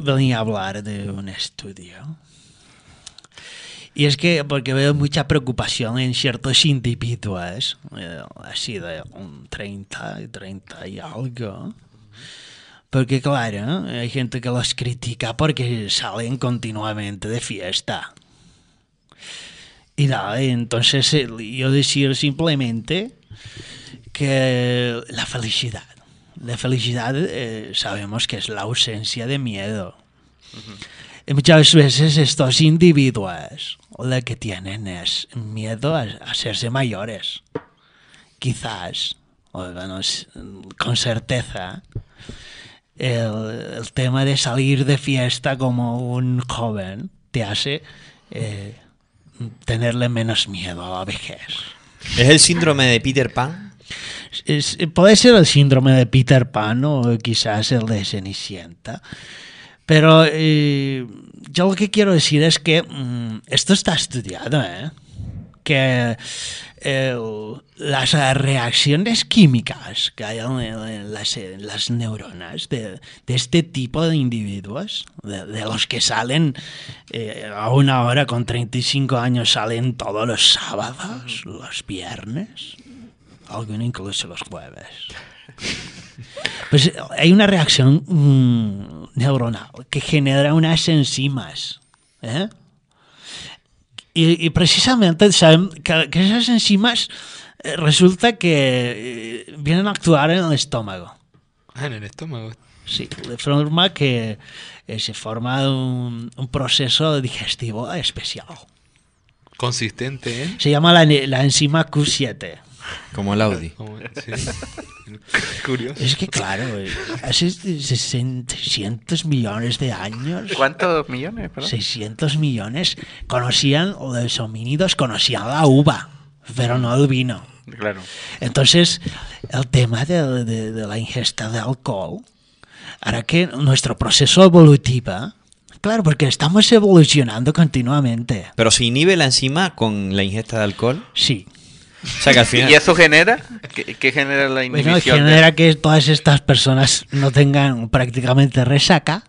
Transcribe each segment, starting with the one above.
venía a hablar de un estudio. Y es que porque veo mucha preocupación en ciertos individuos, así de un 30 y algo. Porque claro, hay gente que los critica porque salen continuamente de fiesta. Y nada, entonces yo decir simplemente que la felicidad sabemos que es la ausencia de miedo. Y muchas veces estos individuos lo que tienen es miedo a hacerse mayores. Quizás, o bueno, con certeza, el tema de salir de fiesta como un joven te hace tenerle menos miedo a la vejez. ¿Es el síndrome de Peter Pan? Puede ser el síndrome de Peter Pan o quizás el de Cenicienta. Pero yo lo que quiero decir es que esto está estudiado, que las reacciones químicas que hay en las neuronas de este tipo de individuos, de los que salen a una hora con 35 años, salen todos los sábados, los viernes, algunos incluso los jueves. Pues hay una reacción neuronal que genera unas enzimas, y precisamente saben que esas enzimas resulta que vienen a actuar en el estómago. Ah, en el estómago. Sí, de forma que se forma un proceso digestivo especial. Consistente, ¿eh? Se llama la enzima Q7. Como el Audi. Sí. Curioso. Es que claro, hace 600 millones de años. ¿Cuántos millones? Perdón? 600 millones los homínidos conocían la uva, pero no el vino. Claro. Entonces, el tema de la ingesta de alcohol hará que nuestro proceso evolutivo, claro, porque estamos evolucionando continuamente. ¿Pero se inhibe la enzima con la ingesta de alcohol? Sí. O sea que al final... ¿Y eso genera? ¿Qué genera la inhibición? Bueno, genera que todas estas personas no tengan prácticamente resaca.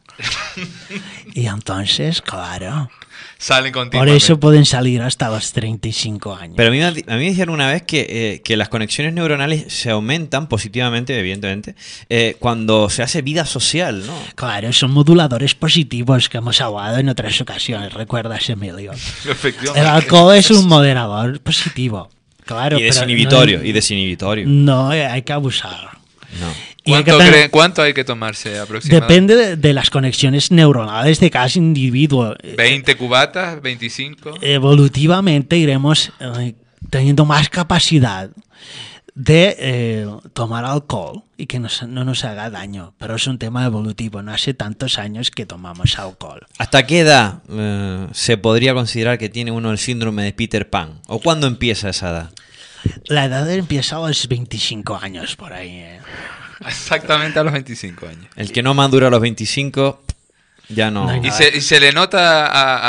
Y entonces, claro, Salen por continuamente. eso pueden salir hasta los 35 años. Pero a mí me dijeron una vez que las conexiones neuronales se aumentan positivamente, evidentemente, cuando se hace vida social, ¿no? Claro, son moduladores positivos que hemos hablado en otras ocasiones, ¿recuerdas, Emilio? Efectivamente. El alcohol es un moderador positivo. Claro, Y pero desinhibitorio. no hay que abusar. No. Y hay que ¿Cuánto hay que tomarse aproximadamente? depende de las conexiones neuronales de cada individuo. 20 cubatas, 25. Evolutivamente iremos teniendo más capacidad de tomar alcohol y que no nos haga daño. Pero es un tema evolutivo. No hace tantos años que tomamos alcohol. ¿Hasta qué edad se podría considerar que tiene uno el síndrome de Peter Pan? ¿O cuándo empieza esa edad? La edad empieza a los 25 años por ahí. Exactamente a los 25 años. El que no madura a los 25 ya no... No hay Y nada. se le nota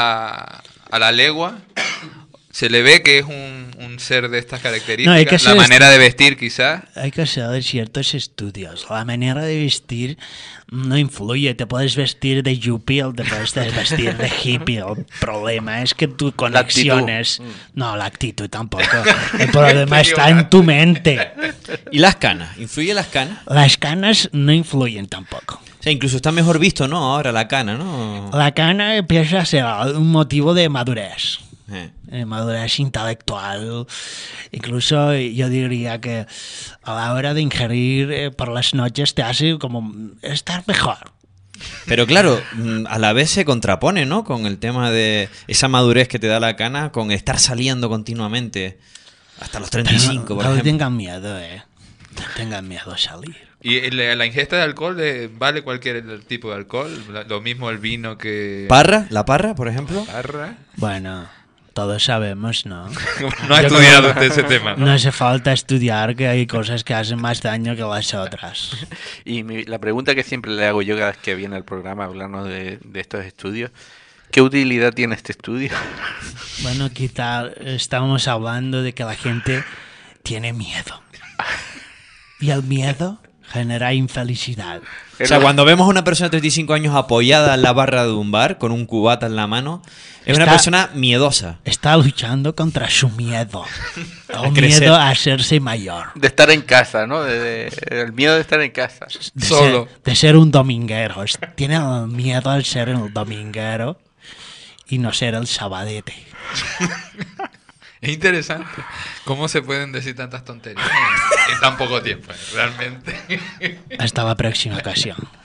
a la legua, se le ve que es un ser de estas características. No, hay que la ser manera de vestir, quizás. Hay que hacer ciertos estudios. La manera de vestir no influye. Te puedes vestir de yuppie o te puedes vestir de hippie. El problema es que tu conexiones... No, la actitud tampoco. El problema está en tu mente. ¿Y las canas? ¿Influye las canas? Las canas no influyen tampoco. O sea, incluso está mejor visto, ¿no? Ahora la cana, ¿no? La cana empieza a ser un motivo de madurez. Madurez intelectual. Incluso yo diría que a la hora de ingerir por las noches te hace como estar mejor. Pero claro, a la vez se contrapone, ¿no? Con el tema de esa madurez que te da la cana con estar saliendo continuamente hasta los 35, Pero por no ejemplo. tengan miedo, No tengan miedo a salir. Y la ingesta de alcohol vale cualquier tipo de alcohol. Lo mismo el vino que... ¿Parra? ¿La parra, por ejemplo? Parra. Bueno, todos sabemos, ¿no? No ha Yo estudiado creo- usted ese tema, No ¿no? hace falta estudiar que hay cosas que hacen más daño que las otras. Y la pregunta que siempre le hago yo cada vez que viene al programa a hablarnos de estos estudios, ¿qué utilidad tiene este estudio? Bueno, quizá estamos hablando de que la gente tiene miedo. Y el miedo Genera infelicidad. O sea, cuando vemos a una persona de 35 años apoyada en la barra de un bar con un cubata en la mano, es una Está- persona miedosa. Está luchando contra su miedo. El crecer. miedo a hacerse mayor. De estar en casa, ¿no? El miedo de estar en casa. Solo. De ser un dominguero. Tiene el miedo al ser el dominguero y no ser el sabadete. Es interesante cómo se pueden decir tantas tonterías en tan poco tiempo, realmente. Hasta la próxima ocasión.